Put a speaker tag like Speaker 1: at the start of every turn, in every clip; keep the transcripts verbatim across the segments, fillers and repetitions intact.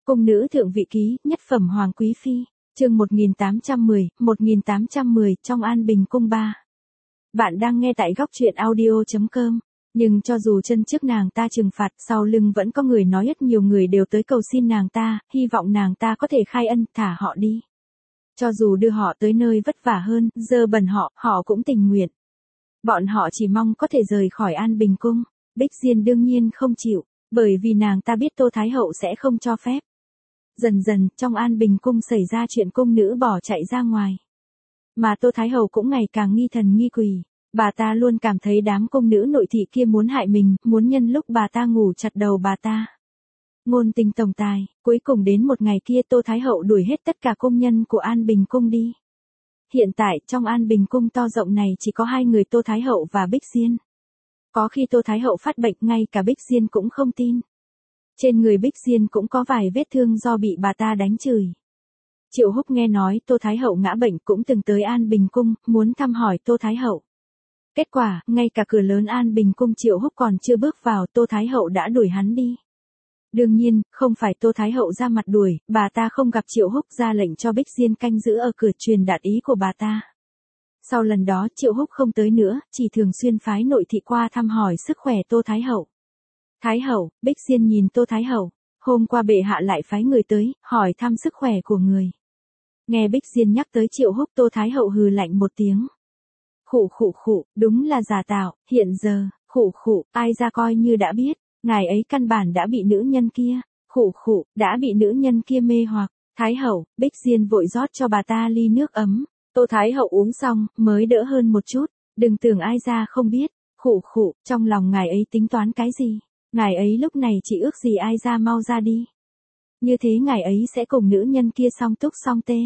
Speaker 1: Cung nữ thượng vị ký, nhất phẩm hoàng quý phi, chương một nghìn tám trăm mười, một nghìn tám trăm mười trong An Bình cung ba. Bạn đang nghe tại góc truyện audio chấm com. Nhưng cho dù chân trước nàng ta trừng phạt, sau lưng vẫn có người nói rất nhiều người đều tới cầu xin nàng ta, hy vọng nàng ta có thể khai ân, thả họ đi. Cho dù đưa họ tới nơi vất vả hơn, dơ bẩn họ, họ cũng tình nguyện. Bọn họ chỉ mong có thể rời khỏi An Bình cung. Bích Diên đương nhiên không chịu, bởi vì nàng ta biết Tô Thái Hậu sẽ không cho phép. Dần dần, trong An Bình cung xảy ra chuyện cung nữ bỏ chạy ra ngoài. Mà Tô Thái Hậu cũng ngày càng nghi thần nghi quỷ. Bà ta luôn cảm thấy đám cung nữ nội thị kia muốn hại mình, muốn nhân lúc bà ta ngủ chặt đầu bà ta. Ngôn tình tổng tài, cuối cùng đến một ngày kia Tô Thái Hậu đuổi hết tất cả công nhân của An Bình cung đi. Hiện tại, trong An Bình cung to rộng này chỉ có hai người Tô Thái Hậu và Bích Diên. Có khi Tô Thái Hậu phát bệnh, ngay cả Bích Diên cũng không tin. Trên người Bích Diên cũng có vài vết thương do bị bà ta đánh chửi. Triệu Húc nghe nói Tô Thái Hậu ngã bệnh cũng từng tới An Bình cung, muốn thăm hỏi Tô Thái Hậu. Kết quả, ngay cả cửa lớn An Bình cung Triệu Húc còn chưa bước vào, Tô Thái Hậu đã đuổi hắn đi. Đương nhiên, không phải Tô Thái Hậu ra mặt đuổi, bà ta không gặp Triệu Húc, ra lệnh cho Bích Diên canh giữ ở cửa truyền đạt ý của bà ta. Sau lần đó Triệu Húc không tới nữa, chỉ thường xuyên phái nội thị qua thăm hỏi sức khỏe Tô Thái Hậu. Thái Hậu, Bích Diên nhìn Tô Thái Hậu, hôm qua bệ hạ lại phái người tới, hỏi thăm sức khỏe của người. Nghe Bích Diên nhắc tới Triệu Húc, Tô Thái Hậu hừ lạnh một tiếng. Khụ khụ khụ, đúng là giả tạo, hiện giờ, khụ khụ, ai ra coi như đã biết, ngài ấy căn bản đã bị nữ nhân kia, khụ khụ, đã bị nữ nhân kia mê hoặc. Thái Hậu, Bích Diên vội rót cho bà ta ly nước ấm. Tô Thái Hậu uống xong, mới đỡ hơn một chút, đừng tưởng ai ra không biết, khụ khụ, trong lòng ngài ấy tính toán cái gì, ngài ấy lúc này chỉ ước gì ai ra mau ra đi. Như thế ngài ấy sẽ cùng nữ nhân kia song túc song tê.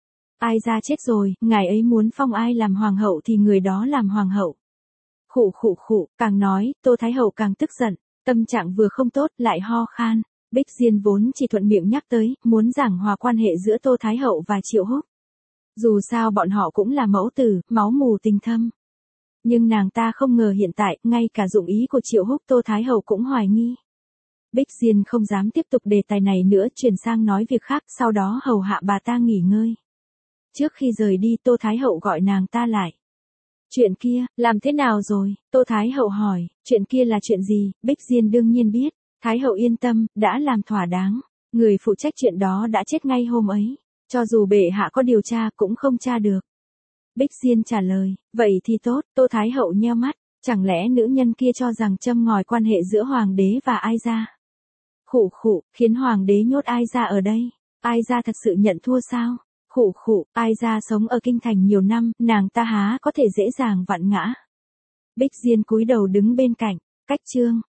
Speaker 1: Ai ra chết rồi, ngài ấy muốn phong ai làm hoàng hậu thì người đó làm hoàng hậu. Khụ khụ khụ, càng nói, Tô Thái Hậu càng tức giận, tâm trạng vừa không tốt, lại ho khan. Bích Diên vốn chỉ thuận miệng nhắc tới, muốn giảng hòa quan hệ giữa Tô Thái Hậu và Triệu Húc. Dù sao bọn họ cũng là mẫu tử, máu mù tình thâm. Nhưng nàng ta không ngờ hiện tại, ngay cả dụng ý của Triệu Húc Tô Thái Hậu cũng hoài nghi. Bích Diên không dám tiếp tục đề tài này nữa, chuyển sang nói việc khác, sau đó hầu hạ bà ta nghỉ ngơi. Trước khi rời đi Tô Thái Hậu gọi nàng ta lại. Chuyện kia, làm thế nào rồi? Tô Thái Hậu hỏi, chuyện kia là chuyện gì? Bích Diên đương nhiên biết. Thái Hậu yên tâm, đã làm thỏa đáng. Người phụ trách chuyện đó đã chết ngay hôm ấy. Cho dù bệ hạ có điều tra cũng không tra được. Bích Diên trả lời, vậy thì tốt. Tô Thái Hậu nheo mắt, chẳng lẽ nữ nhân kia cho rằng châm ngòi quan hệ giữa hoàng đế và Ai Gia? Khụ khụ, khiến hoàng đế nhốt Ai Gia ở đây. Ai Gia thật sự nhận thua sao? Khụ khụ, Ai Gia sống ở kinh thành nhiều năm, nàng ta há có thể dễ dàng vặn ngã. Bích Diên cúi đầu đứng bên cạnh, cách chương.